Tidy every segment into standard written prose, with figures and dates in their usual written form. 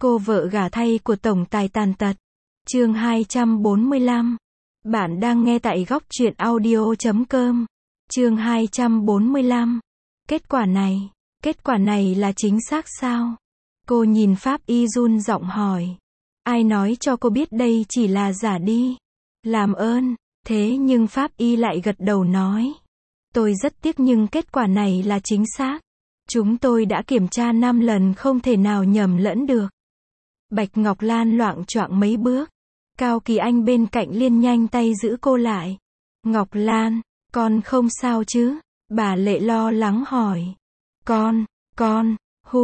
Cô vợ gả thay của tổng tài tàn tật. Chương 245. Bạn đang nghe tại góc truyện audio.com. Chương 245. Kết quả này là chính xác sao? Cô nhìn Pháp Y run giọng hỏi. Ai nói cho cô biết đây chỉ là giả đi? Làm ơn. Thế nhưng Pháp Y lại gật đầu nói. Tôi rất tiếc nhưng kết quả này là chính xác. Chúng tôi đã kiểm tra 5 lần không thể nào nhầm lẫn được. Bạch Ngọc Lan loạng choạng mấy bước. Cao Kỳ Anh bên cạnh liền nhanh tay giữ cô lại. Ngọc Lan, con không sao chứ? Bà Lệ lo lắng hỏi. Con,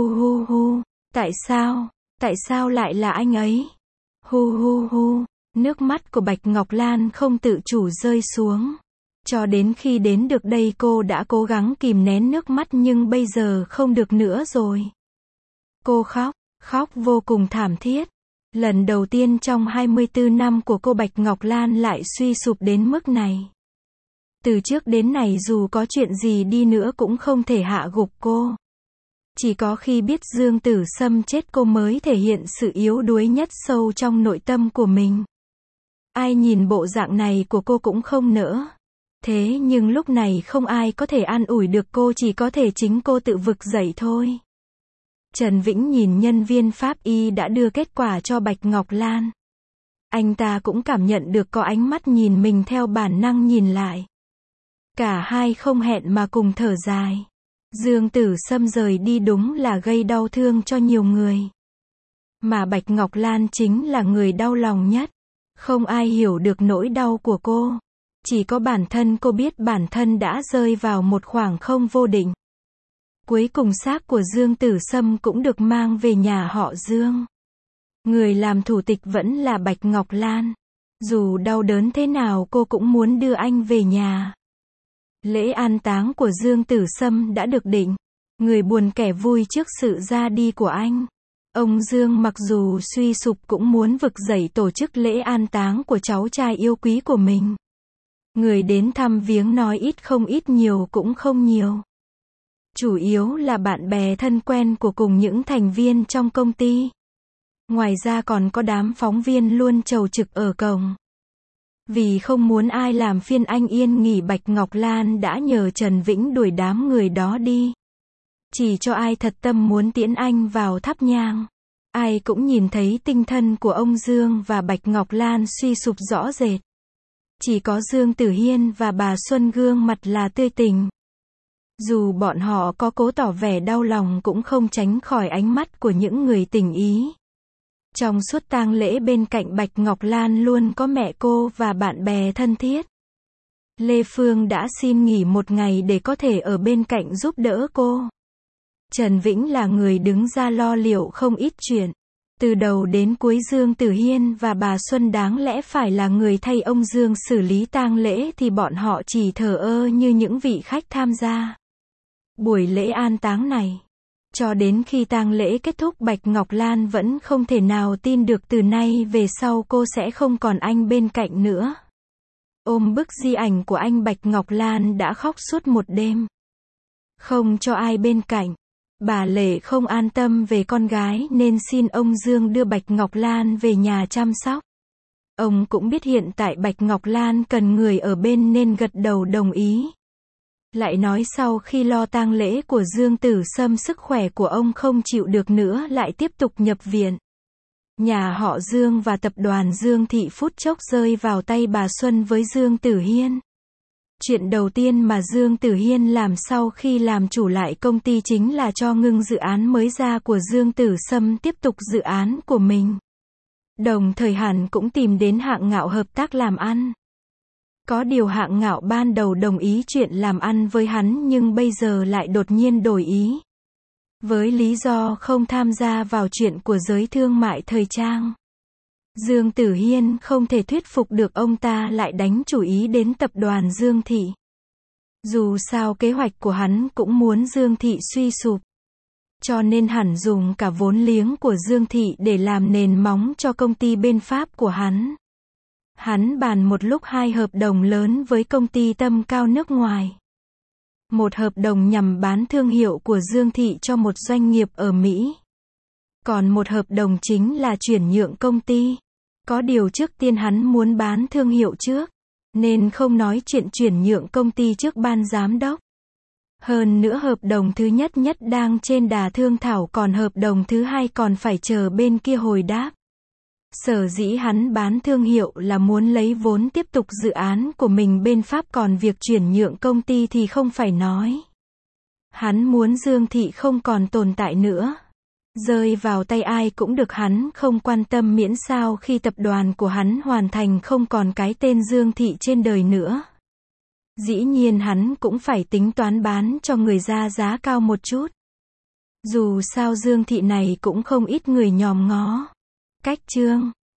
hu, tại sao lại là anh ấy? Hu, nước mắt của Bạch Ngọc Lan không tự chủ rơi xuống. Cho đến khi đến được đây cô đã cố gắng kìm nén nước mắt nhưng bây giờ không được nữa rồi. Cô khóc vô cùng thảm thiết. Lần đầu tiên trong 24 năm của cô Bạch Ngọc Lan lại suy sụp đến mức này. Từ trước đến nay dù có chuyện gì đi nữa cũng không thể hạ gục cô. Chỉ có khi biết Dương Tử Sâm chết cô mới thể hiện sự yếu đuối nhất sâu trong nội tâm của mình. Ai nhìn bộ dạng này của cô cũng không nỡ. Thế nhưng lúc này không ai có thể an ủi được cô, chỉ có thể chính cô tự vực dậy thôi. Trần Vĩnh nhìn nhân viên Pháp Y đã đưa kết quả cho Bạch Ngọc Lan. Anh ta cũng cảm nhận được có ánh mắt nhìn mình theo bản năng nhìn lại. Cả hai không hẹn mà cùng thở dài. Dương Tử Sâm rời đi đúng là gây đau thương cho nhiều người. Mà Bạch Ngọc Lan chính là người đau lòng nhất. Không ai hiểu được nỗi đau của cô. Chỉ có bản thân cô biết bản thân đã rơi vào một khoảng không vô định. Cuối cùng xác của Dương Tử Sâm cũng được mang về nhà họ Dương. Người làm thủ tịch vẫn là Bạch Ngọc Lan. Dù đau đớn thế nào cô cũng muốn đưa anh về nhà. Lễ an táng của Dương Tử Sâm đã được định. Người buồn kẻ vui trước sự ra đi của anh. Ông Dương mặc dù suy sụp cũng muốn vực dậy tổ chức lễ an táng của cháu trai yêu quý của mình. Người đến thăm viếng nói ít không ít nhiều cũng không nhiều. Chủ yếu là bạn bè thân quen của cùng những thành viên trong công ty. Ngoài ra còn có đám phóng viên luôn chầu trực ở cổng. Vì không muốn ai làm phiên anh yên nghỉ, Bạch Ngọc Lan đã nhờ Trần Vĩnh đuổi đám người đó đi. Chỉ cho ai thật tâm muốn tiễn anh vào thắp nhang. Ai cũng nhìn thấy tinh thần của ông Dương và Bạch Ngọc Lan suy sụp rõ rệt. Chỉ có Dương Tử Hiên và bà Xuân gương mặt là tươi tỉnh. Dù bọn họ có cố tỏ vẻ đau lòng cũng không tránh khỏi ánh mắt của những người tình ý. Trong suốt tang lễ bên cạnh Bạch Ngọc Lan luôn có mẹ cô và bạn bè thân thiết. Lê Phương đã xin nghỉ một ngày để có thể ở bên cạnh giúp đỡ cô. Trần Vĩnh là người đứng ra lo liệu không ít chuyện. Từ đầu đến cuối Dương Tử Hiên và bà Xuân đáng lẽ phải là người thay ông Dương xử lý tang lễ thì bọn họ chỉ thờ ơ như những vị khách tham gia buổi lễ an táng này. Cho đến khi tang lễ kết thúc Bạch Ngọc Lan vẫn không thể nào tin được từ nay về sau cô sẽ không còn anh bên cạnh nữa. Ôm bức di ảnh của anh Bạch Ngọc Lan đã khóc suốt một đêm. Không cho ai bên cạnh. Bà Lệ không an tâm về con gái nên xin ông Dương đưa Bạch Ngọc Lan về nhà chăm sóc. Ông cũng biết hiện tại Bạch Ngọc Lan cần người ở bên nên gật đầu đồng ý. Lại nói sau khi lo tang lễ của Dương Tử Sâm sức khỏe của ông không chịu được nữa lại tiếp tục nhập viện. Nhà họ Dương và tập đoàn Dương Thị phút chốc rơi vào tay bà Xuân với Dương Tử Hiên. Chuyện đầu tiên mà Dương Tử Hiên làm sau khi làm chủ lại công ty chính là cho ngưng dự án mới ra của Dương Tử Sâm tiếp tục dự án của mình. Đồng thời hẳn cũng tìm đến Hạng Ngạo hợp tác làm ăn. Có điều Hạng Ngạo ban đầu đồng ý chuyện làm ăn với hắn nhưng bây giờ lại đột nhiên đổi ý. Với lý do không tham gia vào chuyện của giới thương mại thời trang. Dương Tử Hiên không thể thuyết phục được ông ta lại đánh chủ ý đến tập đoàn Dương Thị. Dù sao kế hoạch của hắn cũng muốn Dương Thị suy sụp. Cho nên hẳn dùng cả vốn liếng của Dương Thị để làm nền móng cho công ty bên Pháp của hắn. Hắn bàn một lúc 2 hợp đồng lớn với công ty tầm cao nước ngoài. Một hợp đồng nhằm bán thương hiệu của Dương Thị cho một doanh nghiệp ở Mỹ. Còn một hợp đồng chính là chuyển nhượng công ty. Có điều trước tiên hắn muốn bán thương hiệu trước, nên không nói chuyện chuyển nhượng công ty trước ban giám đốc. Hơn nữa hợp đồng thứ nhất đang trên đà thương thảo, còn hợp đồng thứ hai còn phải chờ bên kia hồi đáp. Sở dĩ hắn bán thương hiệu là muốn lấy vốn tiếp tục dự án của mình bên Pháp, còn việc chuyển nhượng công ty thì không phải nói. Hắn muốn Dương Thị không còn tồn tại nữa. Rơi vào tay ai cũng được, hắn không quan tâm, miễn sao khi tập đoàn của hắn hoàn thành không còn cái tên Dương Thị trên đời nữa. Dĩ nhiên hắn cũng phải tính toán bán cho người ra giá cao một chút. Dù sao Dương Thị này cũng không ít người nhòm ngó. Cách chương